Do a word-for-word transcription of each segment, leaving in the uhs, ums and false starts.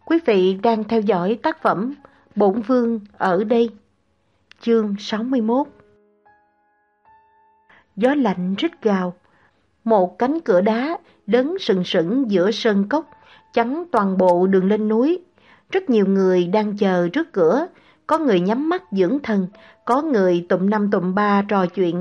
Quý vị đang theo dõi tác phẩm Bổn Vương ở đây, chương sáu mươi mốt. Gió lạnh rít gào, một cánh cửa đá đứng sừng sững giữa sơn cốc, chắn toàn bộ đường lên núi. Rất nhiều người đang chờ trước cửa, có người nhắm mắt dưỡng thần, có người tụm năm tụm ba trò chuyện.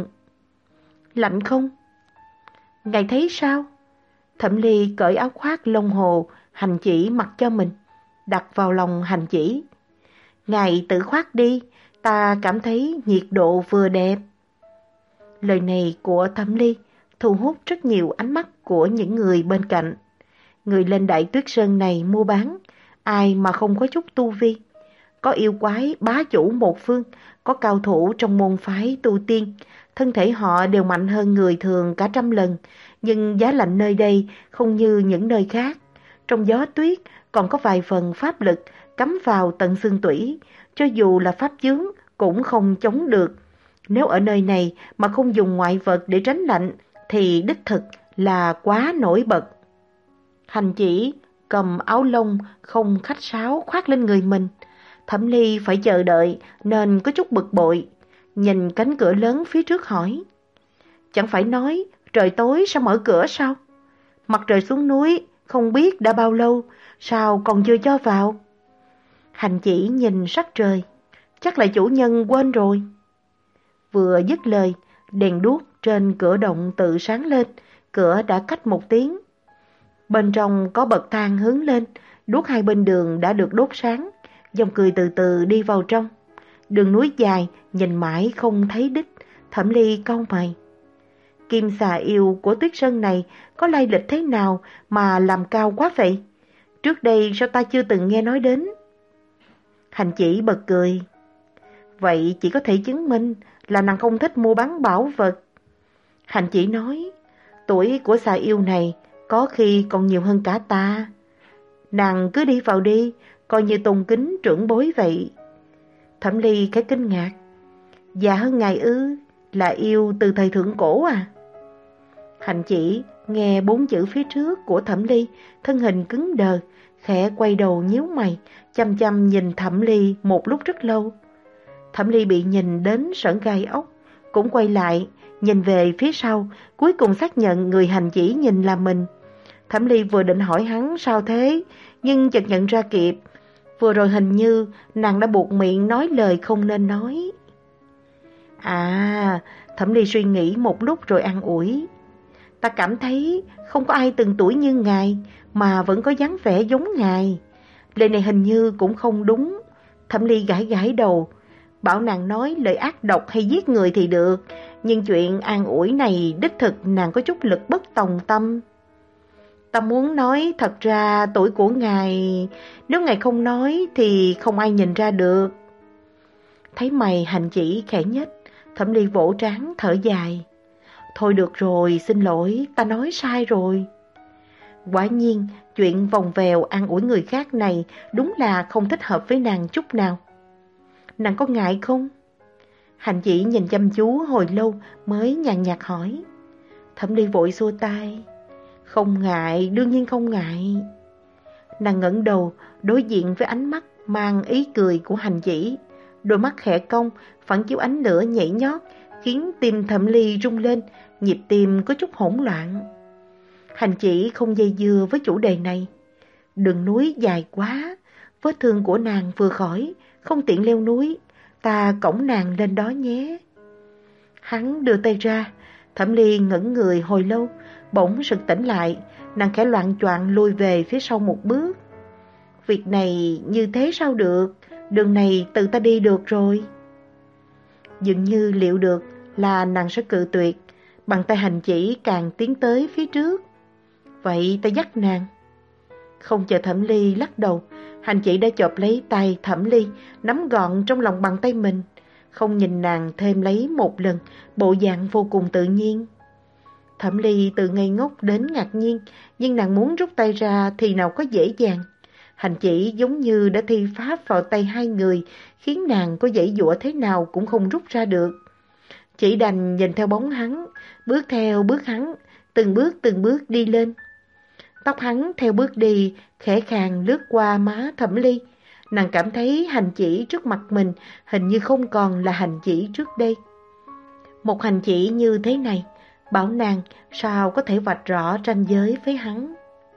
Lạnh không? Ngài thấy sao? Thẩm Ly cởi áo khoác lông hồ, hành chỉ mặc cho mình, đặt vào lòng hành chỉ. Ngài tự khoác đi, ta cảm thấy nhiệt độ vừa đẹp. Lời này của Thẩm Ly thu hút rất nhiều ánh mắt của những người bên cạnh. Người lên Đại Tuyết Sơn này mua bán, ai mà không có chút tu vi. Có yêu quái bá chủ một phương, có cao thủ trong môn phái tu tiên, thân thể họ đều mạnh hơn người thường cả trăm lần, nhưng giá lạnh nơi đây không như những nơi khác. Trong gió tuyết còn có vài phần pháp lực cắm vào tận xương tủy, cho dù là pháp chướng cũng không chống được. Nếu ở nơi này mà không dùng ngoại vật để tránh lạnh thì đích thực là quá nổi bật. Hành chỉ cầm áo lông không khách sáo khoác lên người mình. Thẩm Ly phải chờ đợi nên có chút bực bội, nhìn cánh cửa lớn phía trước hỏi: Chẳng phải nói trời tối sao mở cửa sao? Mặt trời xuống núi không biết đã bao lâu, sao còn chưa cho vào? Hành chỉ nhìn sắc trời, chắc là chủ nhân quên rồi. Vừa dứt lời, đèn đuốc trên cửa động tự sáng lên, cửa đã cách một tiếng. Bên trong có bậc thang hướng lên, đuốc hai bên đường đã được đốt sáng, dòng cười từ từ đi vào trong. Đường núi dài, nhìn mãi không thấy đích, Thẩm Ly cau mày. Kim xà yêu của Tuyết Sơn này có lai lịch thế nào mà làm cao quá vậy? Trước đây sao ta chưa từng nghe nói đến? Hành chỉ bật cười. Vậy chỉ có thể chứng minh là nàng không thích mua bán bảo vật. Hành chỉ nói, tuổi của xà yêu này có khi còn nhiều hơn cả ta. Nàng cứ đi vào đi, coi như tôn kính trưởng bối vậy. Thẩm Ly khẽ kinh ngạc. Già hơn ngài ư? Là yêu từ thời thượng cổ à? Hành chỉ nghe bốn chữ phía trước của Thẩm Ly, thân hình cứng đờ, khẽ quay đầu nhíu mày, chăm chăm nhìn Thẩm Ly một lúc rất lâu. Thẩm Ly bị nhìn đến sởn gai ốc, cũng quay lại, nhìn về phía sau, cuối cùng xác nhận người hành chỉ nhìn là mình. Thẩm Ly vừa định hỏi hắn sao thế, nhưng chợt nhận ra kịp, vừa rồi hình như nàng đã buộc miệng nói lời không nên nói. À, Thẩm Ly suy nghĩ một lúc rồi an ủi. Ta cảm thấy không có ai từng tuổi như ngài mà vẫn có dáng vẻ giống ngài. Lời này hình như cũng không đúng. Thẩm Ly gãi gãi đầu, bảo nàng nói lời ác độc hay giết người thì được, nhưng chuyện an ủi này đích thực nàng có chút lực bất tòng tâm. Ta muốn nói thật ra tuổi của ngài, nếu ngài không nói thì không ai nhìn ra được. Thấy mày hành chỉ khẽ nhếch, Thẩm Ly vỗ trán thở dài. Thôi được rồi, xin lỗi, ta nói sai rồi. Quả nhiên, chuyện vòng vèo an ủi người khác này đúng là không thích hợp với nàng chút nào. Nàng có ngại không? Hành chỉ nhìn chăm chú hồi lâu mới nhàn nhạt hỏi. Thẩm Ly vội xua tay. Không ngại, đương nhiên không ngại. Nàng ngẩng đầu, đối diện với ánh mắt mang ý cười của hành chỉ. Đôi mắt khẽ cong, phản chiếu ánh lửa nhảy nhót, khiến tim Thẩm Ly rung lên, nhịp tim có chút hỗn loạn. Hành chỉ không dây dưa với chủ đề này. Đường núi dài quá, vết thương của nàng vừa khỏi, không tiện leo núi, ta cõng nàng lên đó nhé. Hắn đưa tay ra, Thẩm Ly ngẩn người hồi lâu, bỗng sực tỉnh lại, nàng khẽ loạng choạng lùi về phía sau một bước. Việc này như thế sao được, đường này tự ta đi được rồi. Dường như liệu được là nàng sẽ cự tuyệt, bàn tay hành chỉ càng tiến tới phía trước. Vậy ta dắt nàng. Không chờ Thẩm Ly lắc đầu, hành chỉ đã chộp lấy tay Thẩm Ly, nắm gọn trong lòng bàn tay mình, không nhìn nàng thêm lấy một lần, bộ dạng vô cùng tự nhiên. Thẩm Ly từ ngây ngốc đến ngạc nhiên, nhưng nàng muốn rút tay ra thì nào có dễ dàng. Hành chỉ giống như đã thi pháp vào tay hai người, khiến nàng có giãy giụa thế nào cũng không rút ra được. Chỉ đành nhìn theo bóng hắn, bước theo bước hắn, từng bước từng bước đi lên. Tóc hắn theo bước đi, khẽ khàng lướt qua má Thẩm Ly. Nàng cảm thấy hành chỉ trước mặt mình hình như không còn là hành chỉ trước đây. Một hành chỉ như thế này, bảo nàng sao có thể vạch rõ ranh giới với hắn.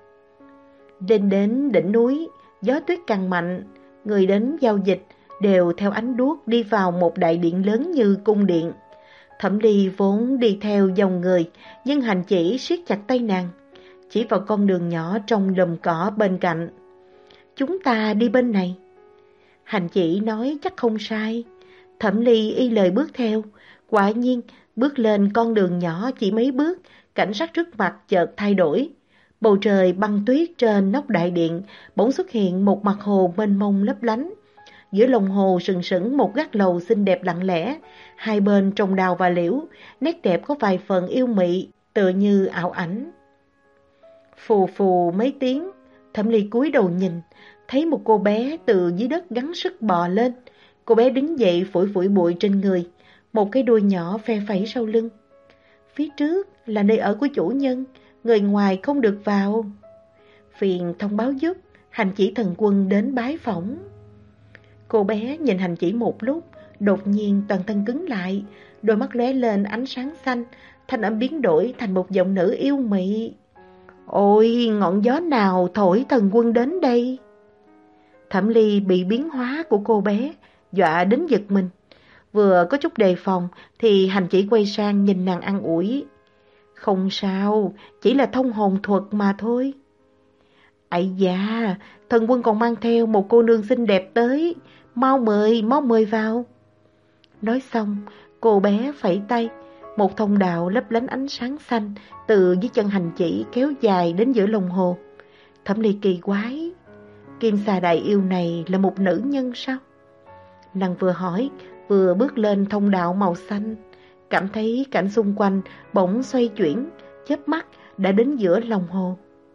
Đến đến đỉnh núi, gió tuyết càng mạnh, người đến giao dịch đều theo ánh đuốc đi vào một đại điện lớn như cung điện. Thẩm Ly vốn đi theo dòng người, nhưng hành chỉ siết chặt tay nàng, chỉ vào con đường nhỏ trong lùm cỏ bên cạnh. Chúng ta đi bên này. Hành chỉ nói chắc không sai. Thẩm Ly y lời bước theo. Quả nhiên, bước lên con đường nhỏ chỉ mấy bước, cảnh sắc trước mặt chợt thay đổi. Bầu trời băng tuyết trên nóc đại điện bỗng xuất hiện một mặt hồ mênh mông lấp lánh. Giữa lòng hồ sừng sững một gác lầu xinh đẹp lặng lẽ, hai bên trồng đào và liễu, nét đẹp có vài phần yêu mị, tựa như ảo ảnh. Phù phù mấy tiếng, Thẩm Ly cúi đầu nhìn, thấy một cô bé từ dưới đất gắng sức bò lên. Cô bé đứng dậy phủi phủi bụi trên người, một cái đuôi nhỏ phe phẩy sau lưng. Phía trước là nơi ở của chủ nhân, người ngoài không được vào. Phiền thông báo giúp, hành chỉ thần quân đến bái phỏng. Cô bé nhìn hành chỉ một lúc, đột nhiên toàn thân cứng lại, đôi mắt lóe lên ánh sáng xanh, thanh âm biến đổi thành một giọng nữ yêu mị. Ôi, ngọn gió nào thổi thần quân đến đây? Thẩm Ly bị biến hóa của cô bé dọa đến giật mình. Vừa có chút đề phòng thì hành chỉ quay sang nhìn nàng an ủi. Không sao, chỉ là thông hồn thuật mà thôi. Ây da, thần quân còn mang theo một cô nương xinh đẹp tới, mau mời, mau mời vào. Nói xong, cô bé phẩy tay, một thông đạo lấp lánh ánh sáng xanh từ dưới chân hành chỉ kéo dài đến giữa lòng hồ. Thẩm Ly kỳ quái, kim xà đại yêu này là một nữ nhân sao? Nàng vừa hỏi, vừa bước lên thông đạo màu xanh, cảm thấy cảnh xung quanh bỗng xoay chuyển, chớp mắt đã đến giữa lòng hồ.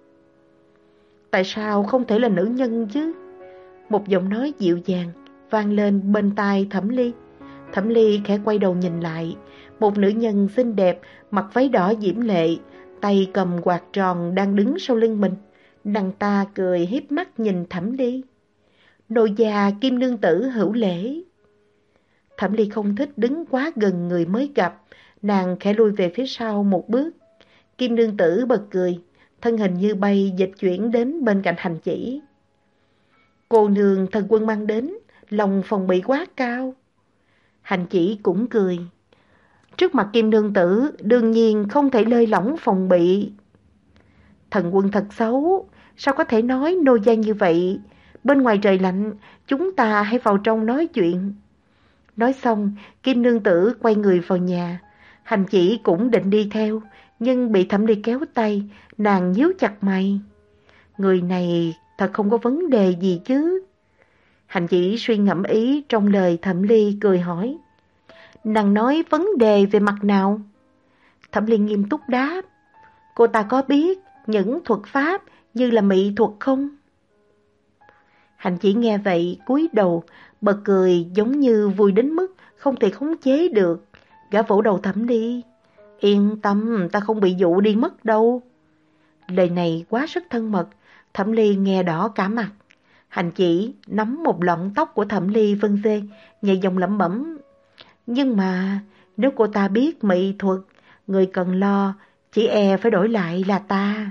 Tại sao không thể là nữ nhân chứ? Một giọng nói dịu dàng vang lên bên tai Thẩm Ly. Thẩm Ly khẽ quay đầu nhìn lại, một nữ nhân xinh đẹp, mặc váy đỏ diễm lệ, tay cầm quạt tròn đang đứng sau lưng mình. Nàng ta cười híp mắt nhìn Thẩm Ly. Nô già Kim nương tử hữu lễ. Thẩm Ly không thích đứng quá gần người mới gặp, nàng khẽ lui về phía sau một bước. Kim nương tử bật cười, thân hình như bay dịch chuyển đến bên cạnh hành chỉ. Cô nương thần quân mang đến, lòng phòng bị quá cao. Hành chỉ cũng cười. Trước mặt Kim nương tử, đương nhiên không thể lơi lỏng phòng bị. Thần quân thật xấu, sao có thể nói nô gia như vậy? Bên ngoài trời lạnh, chúng ta hãy vào trong nói chuyện. Nói xong, Kim nương tử quay người vào nhà. Hành chỉ cũng định đi theo, nhưng bị Thẩm Ly kéo tay, nàng nhíu chặt mày. Người này thật không có vấn đề gì chứ? Hành chỉ suy ngẫm ý trong lời Thẩm Ly, cười hỏi. Nàng nói vấn đề về mặt nào? Thẩm Ly nghiêm túc đáp. Cô ta có biết những thuật pháp như là mỹ thuật không? Hành chỉ nghe vậy cúi đầu, bật cười giống như vui đến mức không thể khống chế được. Gã vỗ đầu Thẩm Ly. Yên tâm, ta không bị dụ đi mất đâu. Lời này quá sức thân mật, Thẩm Ly nghe đỏ cả mặt. Hành chỉ nắm một lọn tóc của Thẩm Ly vân vê, nhẹ giọng lẩm bẩm. Nhưng mà nếu cô ta biết mỹ thuật, người cần lo chỉ e phải đổi lại là ta.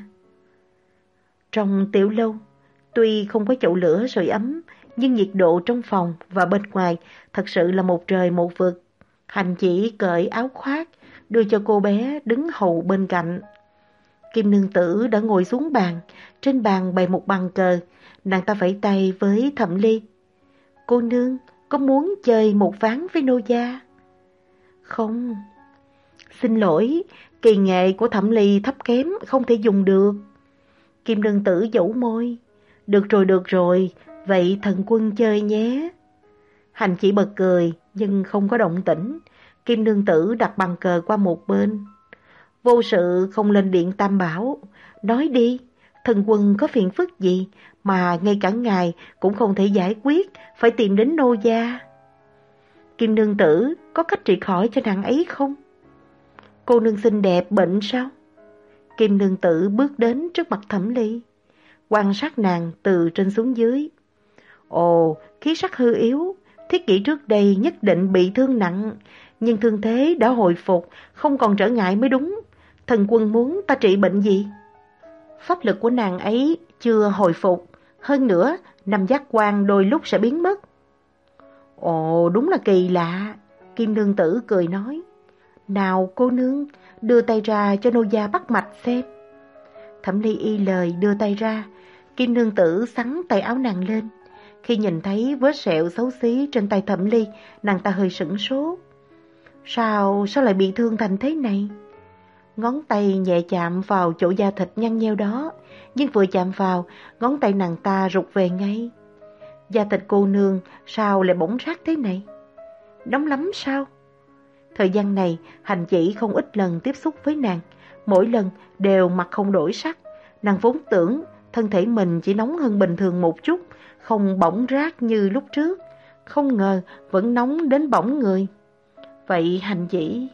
Trong tiểu lâu, tuy không có chậu lửa sưởi ấm, nhưng nhiệt độ trong phòng và bên ngoài thật sự là một trời một vực. Hành chỉ cởi áo khoác, đưa cho cô bé đứng hầu bên cạnh. Kim nương tử đã ngồi xuống bàn, trên bàn bày một bàn cờ, nàng ta vẫy tay với Thẩm Ly. Cô nương, có muốn chơi một ván với nô gia? Không. Xin lỗi, kỳ nghệ của Thẩm Ly thấp kém, không thể dùng được. Kim nương tử dẫu môi. Được rồi, được rồi, vậy thần quân chơi nhé. Hành chỉ bật cười, nhưng không có động tĩnh. Kim nương tử đặt bàn cờ qua một bên. Vô sự không lên điện Tam Bảo. Nói đi, thần quân có phiền phức gì mà ngay cả ngài cũng không thể giải quyết, phải tìm đến nô gia. Kim nương tử có cách trị khỏi cho nàng ấy không? Cô nương xinh đẹp bệnh sao? Kim Nương Tử bước đến trước mặt Thẩm Ly, quan sát nàng từ trên xuống dưới. Ồ, khí sắc hư yếu, thiết kỷ trước đây nhất định bị thương nặng, nhưng thương thế đã hồi phục, không còn trở ngại mới đúng. Thần quân muốn ta trị bệnh gì? Pháp lực của nàng ấy chưa hồi phục, hơn nữa năm giác quan đôi lúc sẽ biến mất. Ồ, đúng là kỳ lạ, Kim Nương Tử cười nói. Nào cô nương, đưa tay ra cho nô gia bắt mạch xem. Thẩm Ly y lời đưa tay ra, Kim Nương Tử xắn tay áo nàng lên. Khi nhìn thấy vết sẹo xấu xí trên tay Thẩm Ly, nàng ta hơi sửng sốt. Sao, sao lại bị thương thành thế này? Ngón tay nhẹ chạm vào chỗ da thịt nhăn nheo đó, nhưng vừa chạm vào, ngón tay nàng ta rụt về ngay. Da thịt cô nương sao lại bỗng rát thế này? Nóng lắm sao? Thời gian này, Hành Chỉ không ít lần tiếp xúc với nàng, mỗi lần đều mặt không đổi sắc. Nàng vốn tưởng thân thể mình chỉ nóng hơn bình thường một chút, không bỏng rát như lúc trước, không ngờ vẫn nóng đến bỏng người. Vậy Hành Chỉ...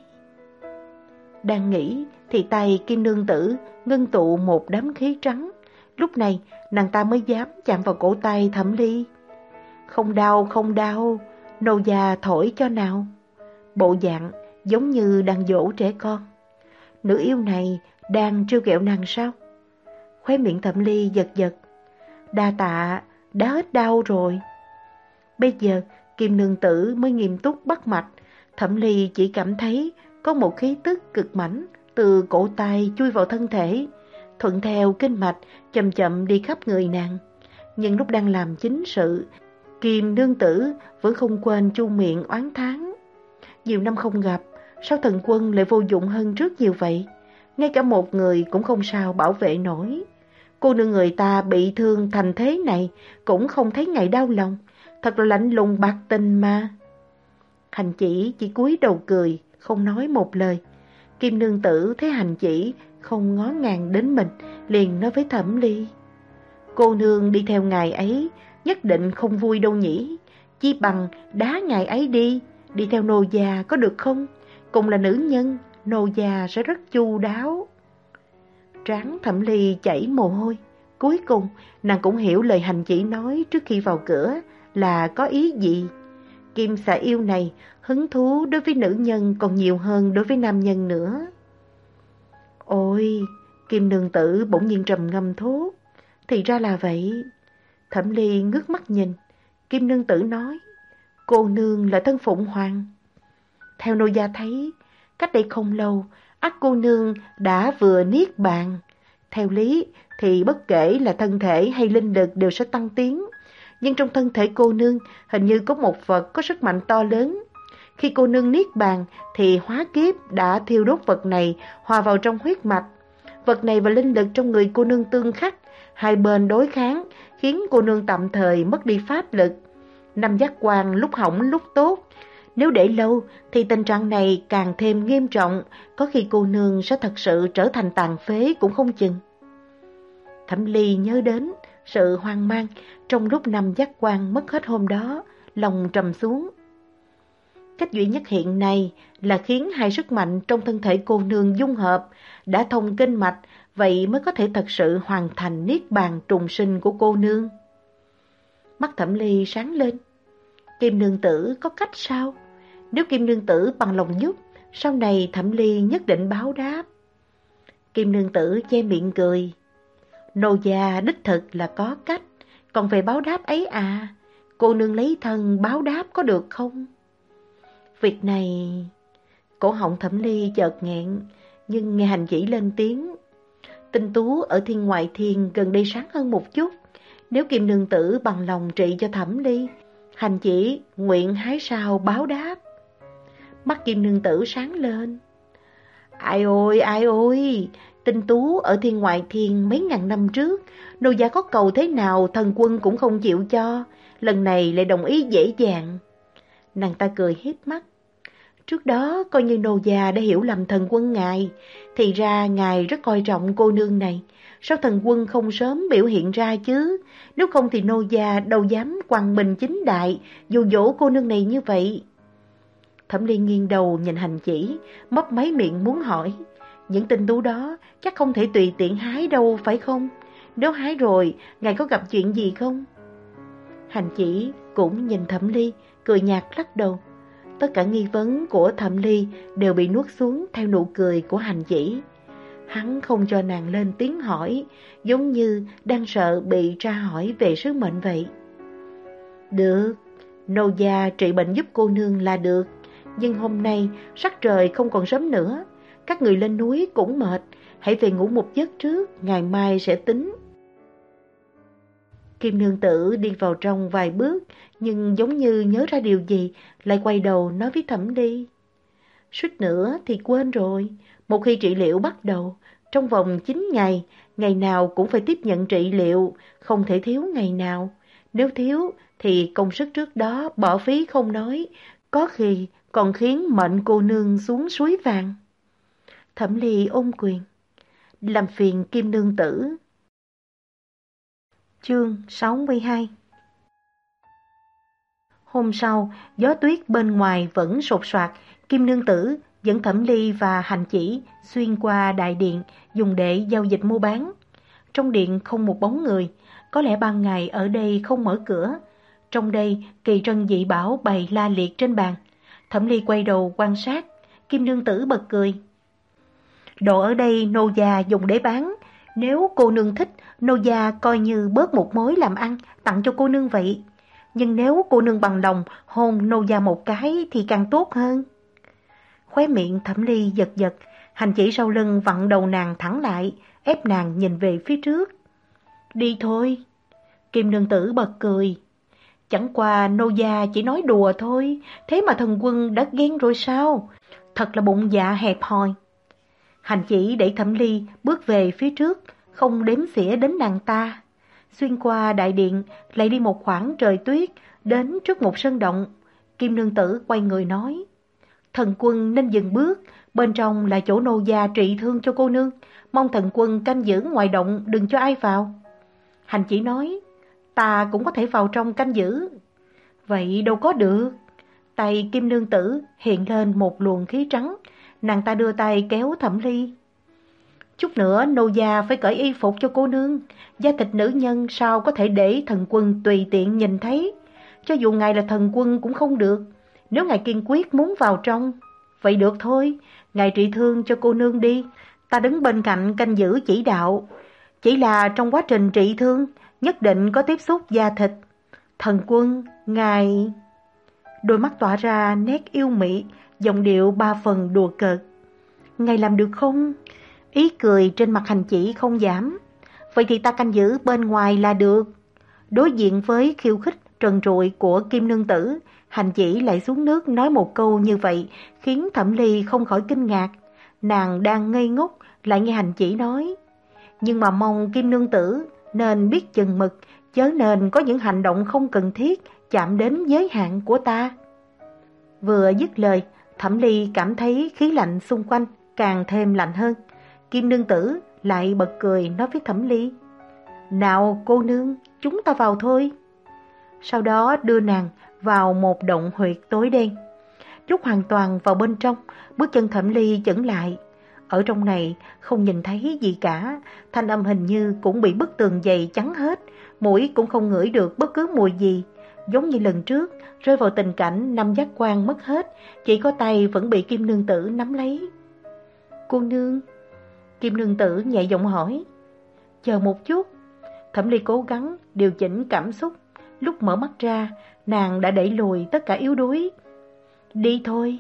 Đang nghĩ thì tay Kim Nương Tử ngưng tụ một đám khí trắng. Lúc này nàng ta mới dám chạm vào cổ tay Thẩm Ly. Không đau, không đau, nô già thổi cho nào. Bộ dạng giống như đang dỗ trẻ con. Nữ yêu này đang trêu ghẹo nàng sao? Khóe miệng Thẩm Ly giật giật. Đa tạ, đã hết đau rồi. Bây giờ Kim Nương Tử mới nghiêm túc bắt mạch. Thẩm Ly chỉ cảm thấy có một khí tức cực mãnh từ cổ tay chui vào thân thể, thuận theo kinh mạch chậm chậm đi khắp người nàng. Nhưng lúc đang làm chính sự, Kim Nương Tử vẫn không quên chu miệng oán thán. Nhiều năm không gặp, sao thần quân lại vô dụng hơn trước nhiều vậy? Ngay cả một người cũng không sao bảo vệ nổi. Cô nương người ta bị thương thành thế này cũng không thấy ngày đau lòng, thật là lạnh lùng bạc tình mà. Hành Chỉ chỉ cúi đầu cười, không nói một lời. Kim Nương Tử thấy Hành Chỉ không ngó ngàng đến mình, liền nói với Thẩm Ly. Cô nương đi theo ngài ấy, nhất định không vui đâu nhỉ. Chi bằng đá ngài ấy đi, đi theo nô già có được không? Cùng là nữ nhân, nô già sẽ rất chu đáo. Trán Thẩm Ly chảy mồ hôi. Cuối cùng, nàng cũng hiểu lời Hành Chỉ nói trước khi vào cửa là có ý gì. Kim xà yêu này hứng thú đối với nữ nhân còn nhiều hơn đối với nam nhân nữa. Ôi, Kim Nương Tử bỗng nhiên trầm ngâm thốt. Thì ra là vậy. Thẩm Ly ngước mắt nhìn. Kim Nương Tử nói, cô nương là thân Phụng Hoàng. Theo nô gia thấy, cách đây không lâu, ắt cô nương đã vừa niết bàn. Theo lý thì bất kể là thân thể hay linh lực đều sẽ tăng tiến. Nhưng trong thân thể cô nương hình như có một vật có sức mạnh to lớn. Khi cô nương niết bàn thì hóa kiếp đã thiêu đốt vật này hòa vào trong huyết mạch. Vật này và linh lực trong người cô nương tương khắc, hai bên đối kháng, khiến cô nương tạm thời mất đi pháp lực. Năm giác quan lúc hỏng lúc tốt. Nếu để lâu thì tình trạng này càng thêm nghiêm trọng, có khi cô nương sẽ thật sự trở thành tàn phế cũng không chừng. Thẩm Ly nhớ đến sự hoang mang trong lúc năm giác quan mất hết hôm đó, lòng trầm xuống. Cách duy nhất hiện nay là khiến hai sức mạnh trong thân thể cô nương dung hợp, đã thông kinh mạch, vậy mới có thể thật sự hoàn thành niết bàn trùng sinh của cô nương. Mắt Thẩm Ly sáng lên. Kim Nương Tử có cách sao? Nếu Kim Nương Tử bằng lòng giúp, sau này Thẩm Ly nhất định báo đáp. Kim Nương Tử che miệng cười. Nô gia đích thực là có cách, còn về báo đáp ấy à, cô nương lấy thân báo đáp có được không? Việc này... Cổ họng Thẩm Ly chợt nghẹn, nhưng nghe Hành Chỉ lên tiếng. Tinh tú ở thiên ngoại thiên gần đây sáng hơn một chút. Nếu Kim Nương Tử bằng lòng trị cho Thẩm Ly, Hành Chỉ nguyện hái sao báo đáp. Mắt Kim Nương Tử sáng lên. Ai ôi, ai ôi, Tinh tú ở thiên ngoại thiên mấy ngàn năm trước, nô gia có cầu thế nào thần quân cũng không chịu cho, lần này lại đồng ý dễ dàng. Nàng ta cười híp mắt. Trước đó coi như nô gia đã hiểu lầm thần quân ngài, thì ra ngài rất coi trọng cô nương này. Sao thần quân không sớm biểu hiện ra chứ? Nếu không thì nô gia đâu dám quăng mình chính đại, dụ dỗ cô nương này như vậy. Thẩm Ly nghiêng đầu nhìn Hành Chỉ, mấp máy miệng muốn hỏi. Những tinh tú đó chắc không thể tùy tiện hái đâu phải không? Nếu hái rồi, ngài có gặp chuyện gì không? Hành Chỉ cũng nhìn Thẩm Ly, cười nhạt lắc đầu. Tất cả nghi vấn của Thẩm Ly đều bị nuốt xuống theo nụ cười của Hành Chỉ. Hắn không cho nàng lên tiếng hỏi, giống như đang sợ bị tra hỏi về sứ mệnh vậy. Được, nô gia trị bệnh giúp cô nương là được. Nhưng hôm nay sắc trời không còn sớm nữa, các người lên núi cũng mệt, hãy về ngủ một giấc trước, ngày mai sẽ tính. Kim nương tử đi vào trong vài bước, nhưng giống như nhớ ra điều gì, lại quay đầu nói với Thẩm Ly. Suýt nữa thì quên rồi, một khi trị liệu bắt đầu, trong vòng chín ngày, ngày nào cũng phải tiếp nhận trị liệu, không thể thiếu ngày nào. Nếu thiếu thì công sức trước đó bỏ phí không nói, có khi còn khiến mệnh cô nương xuống suối vàng. Thẩm Ly ôm quyền. Làm phiền Kim nương tử. Chương sáu mươi hai. Hôm sau, gió tuyết bên ngoài vẫn sột soạt, Kim nương tử dẫn Thẩm Ly và Hành Chỉ xuyên qua đại điện dùng để giao dịch mua bán. Trong điện không một bóng người, có lẽ ban ngày ở đây không mở cửa. Trong đây, kỳ trân dị bảo bày la liệt trên bàn. Thẩm Ly quay đầu quan sát, Kim nương tử bật cười. Đồ ở đây nô gia dùng để bán, nếu cô nương thích, nô gia coi như bớt một mối làm ăn, tặng cho cô nương vậy. Nhưng nếu cô nương bằng lòng hôn nô gia một cái thì càng tốt hơn. Khóe miệng Thẩm Ly giật giật, Hành Chỉ sau lưng vặn đầu nàng thẳng lại, ép nàng nhìn về phía trước. Đi thôi. Kim nương tử bật cười. Chẳng qua nô gia chỉ nói đùa thôi, thế mà thần quân đã ghen rồi sao? Thật là bụng dạ hẹp hòi. Hành Chỉ đẩy Thẩm Ly bước về phía trước, không đếm xỉa đến nàng ta. Xuyên qua đại điện, lại đi một khoảng trời tuyết, đến trước một sân động. Kim nương tử quay người nói. Thần quân nên dừng bước, bên trong là chỗ nô gia trị thương cho cô nương. Mong thần quân canh giữ ngoài động, đừng cho ai vào. Hành Chỉ nói, ta cũng có thể vào trong canh giữ. Vậy đâu có được. Tay Kim nương tử hiện lên một luồng khí trắng, nàng ta đưa tay kéo Thẩm Ly. Chút nữa nô gia phải cởi y phục cho cô nương, da thịt nữ nhân sao có thể để thần quân tùy tiện nhìn thấy. Cho dù ngài là thần quân cũng không được, nếu ngài kiên quyết muốn vào trong. Vậy được thôi, ngài trị thương cho cô nương đi, ta đứng bên cạnh canh giữ chỉ đạo. Chỉ là trong quá trình trị thương, nhất định có tiếp xúc da thịt. Thần quân, ngài... Đôi mắt tỏa ra nét yêu mị, giọng điệu ba phần đùa cợt. Ngài làm được không? Ý cười trên mặt Hành Chỉ không giảm. Vậy thì ta canh giữ bên ngoài là được. Đối diện với khiêu khích trần trụi của Kim nương tử, Hành Chỉ lại xuống nước nói một câu như vậy, khiến Thẩm Ly không khỏi kinh ngạc. Nàng đang ngây ngốc, lại nghe Hành Chỉ nói. Nhưng mà mong Kim nương tử nên biết chừng mực, chớ nên có những hành động không cần thiết chạm đến giới hạn của ta. Vừa dứt lời, Thẩm Ly cảm thấy khí lạnh xung quanh càng thêm lạnh hơn. Kim nương tử lại bật cười nói với Thẩm Ly. Nào cô nương, chúng ta vào thôi. Sau đó đưa nàng vào một động huyệt tối đen. Lúc hoàn toàn vào bên trong, bước chân Thẩm Ly chững lại. Ở trong này không nhìn thấy gì cả, thanh âm hình như cũng bị bức tường dày chắn hết, mũi cũng không ngửi được bất cứ mùi gì. Giống như lần trước, rơi vào tình cảnh năm giác quan mất hết, chỉ có tay vẫn bị Kim nương tử nắm lấy. Cô nương? Kim nương tử nhẹ giọng hỏi. Chờ một chút. Thẩm Ly cố gắng điều chỉnh cảm xúc. Lúc mở mắt ra, nàng đã đẩy lùi tất cả yếu đuối. Đi thôi.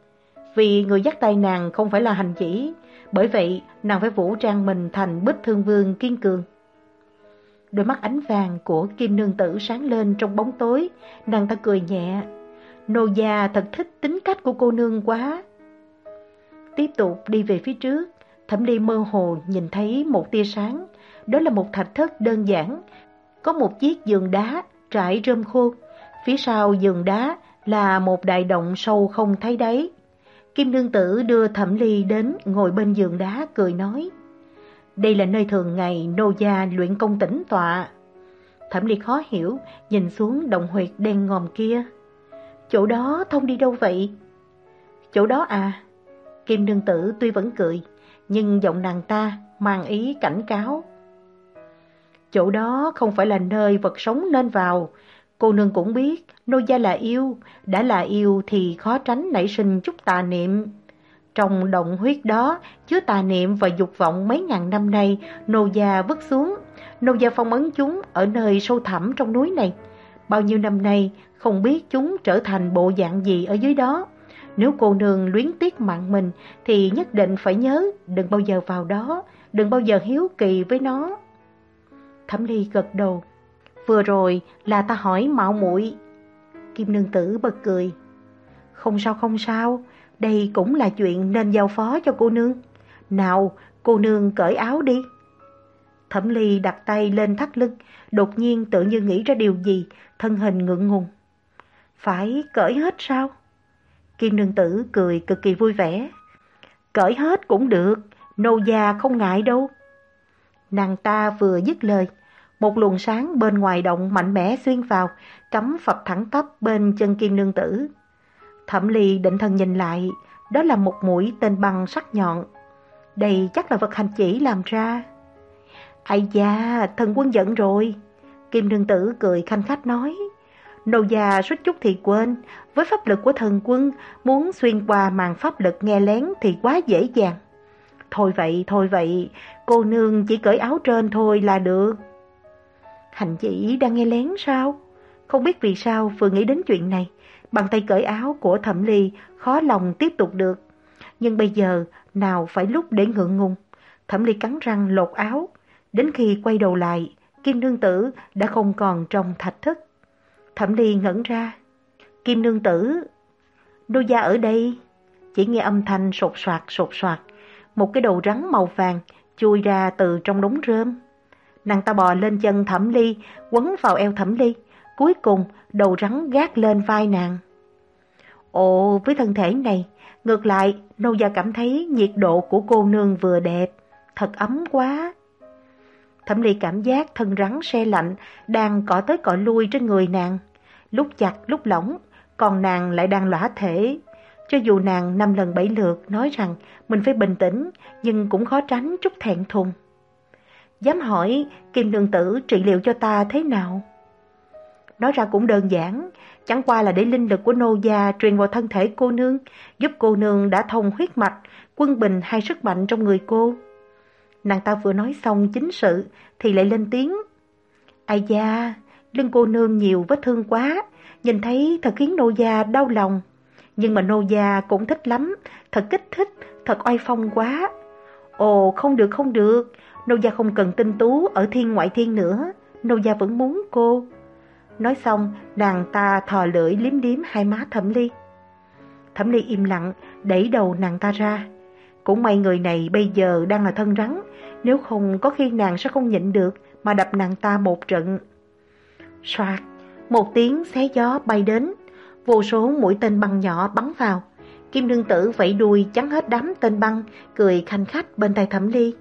Vì người dắt tay nàng không phải là Hành Chỉ, bởi vậy nàng phải vũ trang mình thành Bích Thương Vương kiên cường. Đôi mắt ánh vàng của Kim nương tử sáng lên trong bóng tối, nàng ta cười nhẹ. Nô gia thật thích tính cách của cô nương quá. Tiếp tục đi về phía trước, Thẩm Ly mơ hồ nhìn thấy một tia sáng. Đó là một thạch thất đơn giản, có một chiếc giường đá trải rơm khô. Phía sau giường đá là một đại động sâu không thấy đáy. Kim nương tử đưa Thẩm Ly đến ngồi bên giường đá, cười nói. Đây là nơi thường ngày nô gia luyện công tĩnh tọa. Thẩm Ly khó hiểu, nhìn xuống động huyệt đen ngòm kia. Chỗ đó thông đi đâu vậy? Chỗ đó à? Kim nương tử tuy vẫn cười, nhưng giọng nàng ta mang ý cảnh cáo. Chỗ đó không phải là nơi vật sống nên vào. Cô nương cũng biết, nô gia là yêu, đã là yêu thì khó tránh nảy sinh chút tà niệm. Trong động huyết đó chứa tà niệm và dục vọng mấy ngàn năm nay nô gia vứt xuống. Nô gia phong ấn chúng ở nơi sâu thẳm trong núi này. Bao nhiêu năm nay không biết chúng trở thành bộ dạng gì ở dưới đó. Nếu cô nương luyến tiếc mạng mình thì nhất định phải nhớ đừng bao giờ vào đó, đừng bao giờ hiếu kỳ với nó. Thẩm Ly gật đầu. Vừa rồi là ta hỏi mạo muội. Kim nương tử bật cười. Không sao không sao, đây cũng là chuyện nên giao phó cho cô nương. Nào, cô nương cởi áo đi. Thẩm Ly đặt tay lên thắt lưng, đột nhiên tự như nghĩ ra điều gì, thân hình ngượng ngùng. Phải cởi hết sao? Kim nương tử cười cực kỳ vui vẻ. Cởi hết cũng được, nô gia không ngại đâu. Nàng ta vừa dứt lời, một luồng sáng bên ngoài động mạnh mẽ xuyên vào, cắm phập thẳng tắp bên chân Kim nương tử. Thẩm Ly định thần nhìn lại, đó là một mũi tên băng sắc nhọn. Đây chắc là vật hành chỉ làm ra. Ai da, thần quân giận rồi. Kim nương tử cười khanh khách nói. Nô già suýt chút thì quên, với pháp lực của thần quân, muốn xuyên qua màn pháp lực nghe lén thì quá dễ dàng. Thôi vậy, thôi vậy, cô nương chỉ cởi áo trên thôi là được. Hành chỉ đang nghe lén sao? Không biết vì sao vừa nghĩ đến chuyện này, bàn tay cởi áo của Thẩm Ly khó lòng tiếp tục được. Nhưng bây giờ nào phải lúc để ngượng ngùng. Thẩm Ly cắn răng lột áo. Đến khi quay đầu lại, Kim nương tử đã không còn trong thạch thất. Thẩm Ly ngẩn ra. Kim nương tử, nô gia ở đây. Chỉ nghe âm thanh sột soạt sột soạt. Một cái đầu rắn màu vàng chui ra từ trong đống rơm. Nàng ta bò lên chân Thẩm Ly, quấn vào eo Thẩm Ly. Cuối cùng đầu rắn gác lên vai nàng. Ồ, với thân thể này, ngược lại nô gia cảm thấy nhiệt độ của cô nương vừa đẹp, thật ấm quá. Thẩm Ly cảm giác thân rắn se lạnh đang cọ tới cọ lui trên người nàng, lúc chặt lúc lỏng, còn nàng lại đang lõa thể. Cho dù nàng năm lần bảy lượt nói rằng mình phải bình tĩnh, nhưng cũng khó tránh chút thẹn thùng. Dám hỏi Kim nương tử trị liệu cho ta thế nào? Nói ra cũng đơn giản, chẳng qua là để linh lực của nô gia truyền vào thân thể cô nương, giúp cô nương đã thông huyết mạch, quân bình hai sức mạnh trong người cô. Nàng ta vừa nói xong chính sự thì lại lên tiếng. Ai da, lưng cô nương nhiều vết thương quá, nhìn thấy thật khiến nô gia đau lòng. Nhưng mà nô gia cũng thích lắm, thật kích thích, thật oai phong quá. Ồ, không được không được, nô gia không cần tinh tú ở thiên ngoại thiên nữa, nô gia vẫn muốn cô. Nói xong, nàng ta thò lưỡi liếm liếm hai má Thẩm Ly. Thẩm Ly im lặng, đẩy đầu nàng ta ra. Cũng may người này bây giờ đang là thân rắn, nếu không có khi nàng sẽ không nhịn được mà đập nàng ta một trận. Soạt, một tiếng xé gió bay đến, vô số mũi tên băng nhỏ bắn vào. Kim nương tử vẫy đuôi chắn hết đám tên băng, cười khanh khách bên tai Thẩm Ly.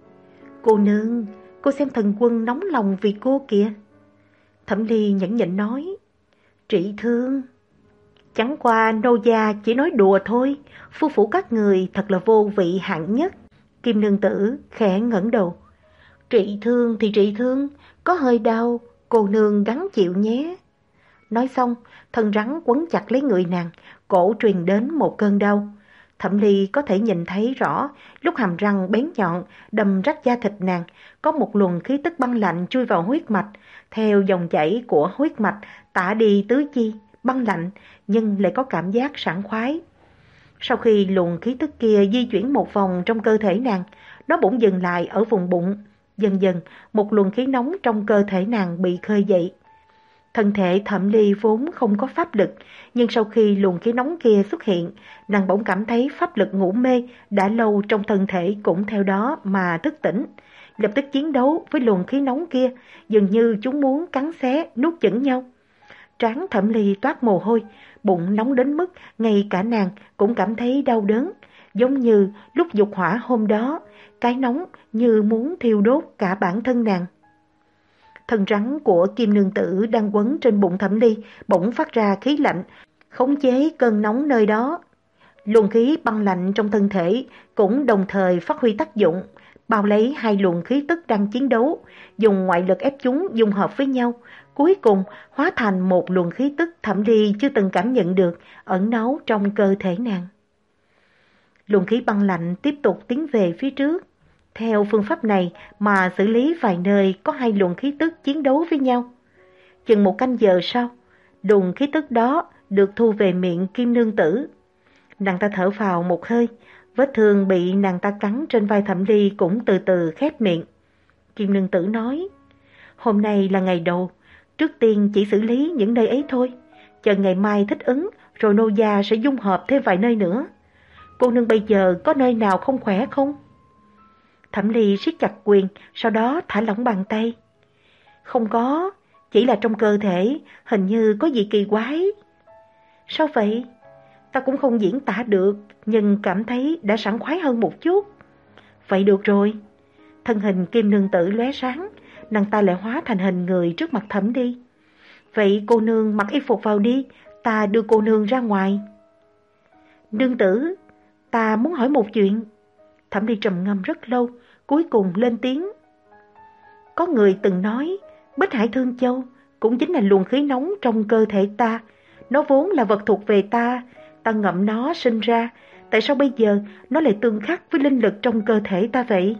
Cô nương, cô xem thần quân nóng lòng vì cô kìa. Thẩm Ly nhẫn nhịn nói. Trị thương. Chẳng qua nô gia chỉ nói đùa thôi, phu phụ các người thật là vô vị hạng nhất. Kim nương tử khẽ ngẩng đầu. Trị thương thì trị thương, có hơi đau, cô nương gắng chịu nhé. Nói xong, thân rắn quấn chặt lấy người nàng, cổ truyền đến một cơn đau. Thẩm Ly có thể nhìn thấy rõ, lúc hàm răng bén nhọn đâm rách da thịt nàng, có một luồng khí tức băng lạnh chui vào huyết mạch, theo dòng chảy của huyết mạch tả đi tứ chi, băng lạnh nhưng lại có cảm giác sảng khoái. Sau khi luồng khí tức kia di chuyển một vòng trong cơ thể nàng, nó bỗng dừng lại ở vùng bụng. Dần dần, một luồng khí nóng trong cơ thể nàng bị khơi dậy. Thân thể Thẩm Ly vốn không có pháp lực, nhưng sau khi luồng khí nóng kia xuất hiện, nàng bỗng cảm thấy pháp lực ngủ mê đã lâu trong thân thể cũng theo đó mà thức tỉnh. Lập tức chiến đấu với luồng khí nóng kia, dường như chúng muốn cắn xé, nuốt chửng nhau. Trán Thẩm Ly toát mồ hôi, bụng nóng đến mức ngay cả nàng cũng cảm thấy đau đớn, giống như lúc dục hỏa hôm đó, cái nóng như muốn thiêu đốt cả bản thân nàng. Thân rắn của Kim nương tử đang quấn trên bụng Thẩm Ly bỗng phát ra khí lạnh, khống chế cơn nóng nơi đó. Luồng khí băng lạnh trong thân thể cũng đồng thời phát huy tác dụng, bao lấy hai luồng khí tức đang chiến đấu, dùng ngoại lực ép chúng dung hợp với nhau, cuối cùng hóa thành một luồng khí tức Thẩm Ly chưa từng cảm nhận được, ẩn náu trong cơ thể nàng. Luồng khí băng lạnh tiếp tục tiến về phía trước. Theo phương pháp này mà xử lý vài nơi có hai luồng khí tức chiến đấu với nhau. Chừng một canh giờ sau, luồng khí tức đó được thu về miệng Kim Nương Tử. Nàng ta thở phào một hơi, vết thương bị nàng ta cắn trên vai Thẩm Ly cũng từ từ khép miệng. Kim Nương Tử nói, hôm nay là ngày đầu, trước tiên chỉ xử lý những nơi ấy thôi, chờ ngày mai thích ứng rồi nô gia sẽ dung hợp thêm vài nơi nữa. Cô nương bây giờ có nơi nào không khỏe không? Thẩm Ly siết chặt quyền, sau đó thả lỏng bàn tay. Không có, chỉ là trong cơ thể hình như có gì kỳ quái. Sao vậy? Ta cũng không diễn tả được, nhưng cảm thấy đã sảng khoái hơn một chút. Vậy được rồi. Thân hình Kim Nương Tử lóe sáng, nàng ta lại hóa thành hình người trước mặt Thẩm Ly. Vậy cô nương mặc y phục vào đi, ta đưa cô nương ra ngoài. Nương tử, ta muốn hỏi một chuyện. Thẩm Ly trầm ngâm rất lâu, cuối cùng lên tiếng. Có người từng nói, Bích Hải Thương Châu cũng chính là luồng khí nóng trong cơ thể ta. Nó vốn là vật thuộc về ta, ta ngậm nó sinh ra. Tại sao bây giờ nó lại tương khắc với linh lực trong cơ thể ta vậy?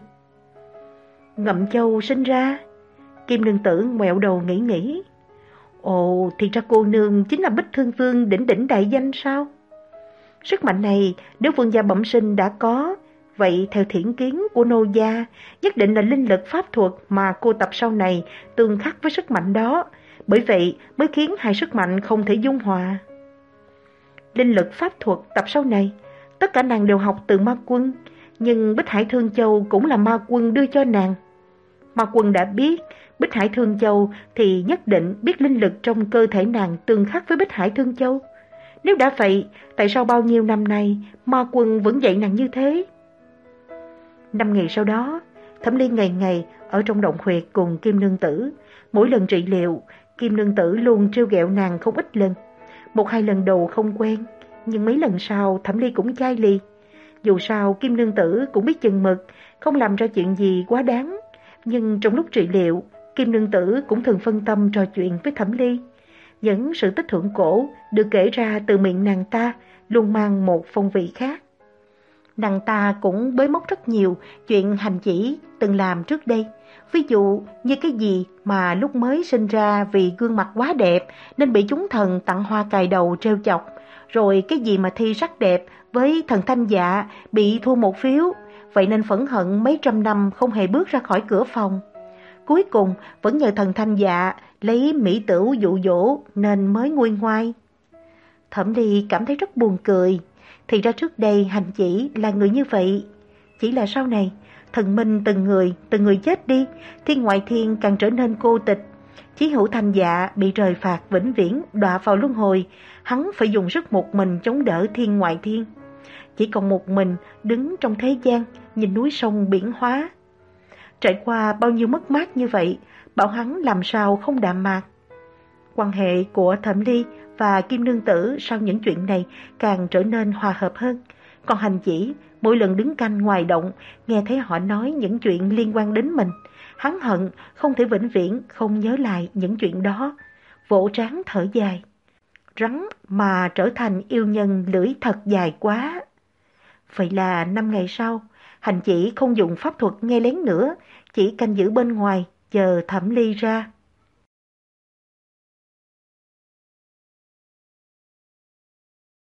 Ngậm châu sinh ra? Kim Nương Tử ngoẹo đầu nghĩ nghĩ. Ồ, thì ra cô nương chính là Bích Thương Vương đỉnh đỉnh đại danh sao? Sức mạnh này nếu vương gia bẩm sinh đã có, vậy theo thiển kiến của nô gia, nhất định là linh lực pháp thuật mà cô tập sau này tương khắc với sức mạnh đó, bởi vậy mới khiến hai sức mạnh không thể dung hòa. Linh lực pháp thuật tập sau này, tất cả nàng đều học từ ma quân, nhưng Bích Hải Thương Châu cũng là ma quân đưa cho nàng. Ma quân đã biết Bích Hải Thương Châu thì nhất định biết linh lực trong cơ thể nàng tương khắc với Bích Hải Thương Châu. Nếu đã vậy, tại sao bao nhiêu năm nay ma quân vẫn dạy nàng như thế? Năm ngày sau đó, Thẩm Ly ngày ngày ở trong động huyệt cùng Kim Nương Tử. Mỗi lần trị liệu, Kim Nương Tử luôn trêu ghẹo nàng không ít lần. Một hai lần đầu không quen, nhưng mấy lần sau Thẩm Ly cũng chai lì. Dù sao Kim Nương Tử cũng biết chừng mực, không làm ra chuyện gì quá đáng. Nhưng trong lúc trị liệu, Kim Nương Tử cũng thường phân tâm trò chuyện với Thẩm Ly. Những sự tích thượng cổ được kể ra từ miệng nàng ta luôn mang một phong vị khác. Nàng ta cũng bới móc rất nhiều chuyện hành chỉ từng làm trước đây. Ví dụ như cái gì mà lúc mới sinh ra vì gương mặt quá đẹp nên bị chúng thần tặng hoa cài đầu trêu chọc. Rồi cái gì mà thi sắc đẹp với thần Thanh Dạ bị thua một phiếu, vậy nên phẫn hận mấy trăm năm không hề bước ra khỏi cửa phòng. Cuối cùng vẫn nhờ thần Thanh Dạ lấy mỹ tửu dụ dỗ nên mới nguôi ngoai. Thẩm Ly cảm thấy rất buồn cười. Thì ra trước đây hành chỉ là người như vậy. Chỉ là sau này, thần minh từng người, từng người chết đi, thiên ngoại thiên càng trở nên cô tịch. Chí hữu Thanh Dạ bị trời phạt vĩnh viễn đọa vào luân hồi, hắn phải dùng sức một mình chống đỡ thiên ngoại thiên. Chỉ còn một mình đứng trong thế gian, nhìn núi sông biển hóa. Trải qua bao nhiêu mất mát như vậy, bảo hắn làm sao không đạm mạc. Quan hệ của Thẩm Ly và Kim Nương Tử sau những chuyện này càng trở nên hòa hợp hơn. Còn hành chỉ, mỗi lần đứng canh ngoài động, nghe thấy họ nói những chuyện liên quan đến mình, hắn hận không thể vĩnh viễn không nhớ lại những chuyện đó. Vỗ trán thở dài. Rắn mà trở thành yêu nhân lưỡi thật dài quá. Vậy là năm ngày sau, hành chỉ không dùng pháp thuật nghe lén nữa, chỉ canh giữ bên ngoài, chờ Thẩm Ly ra.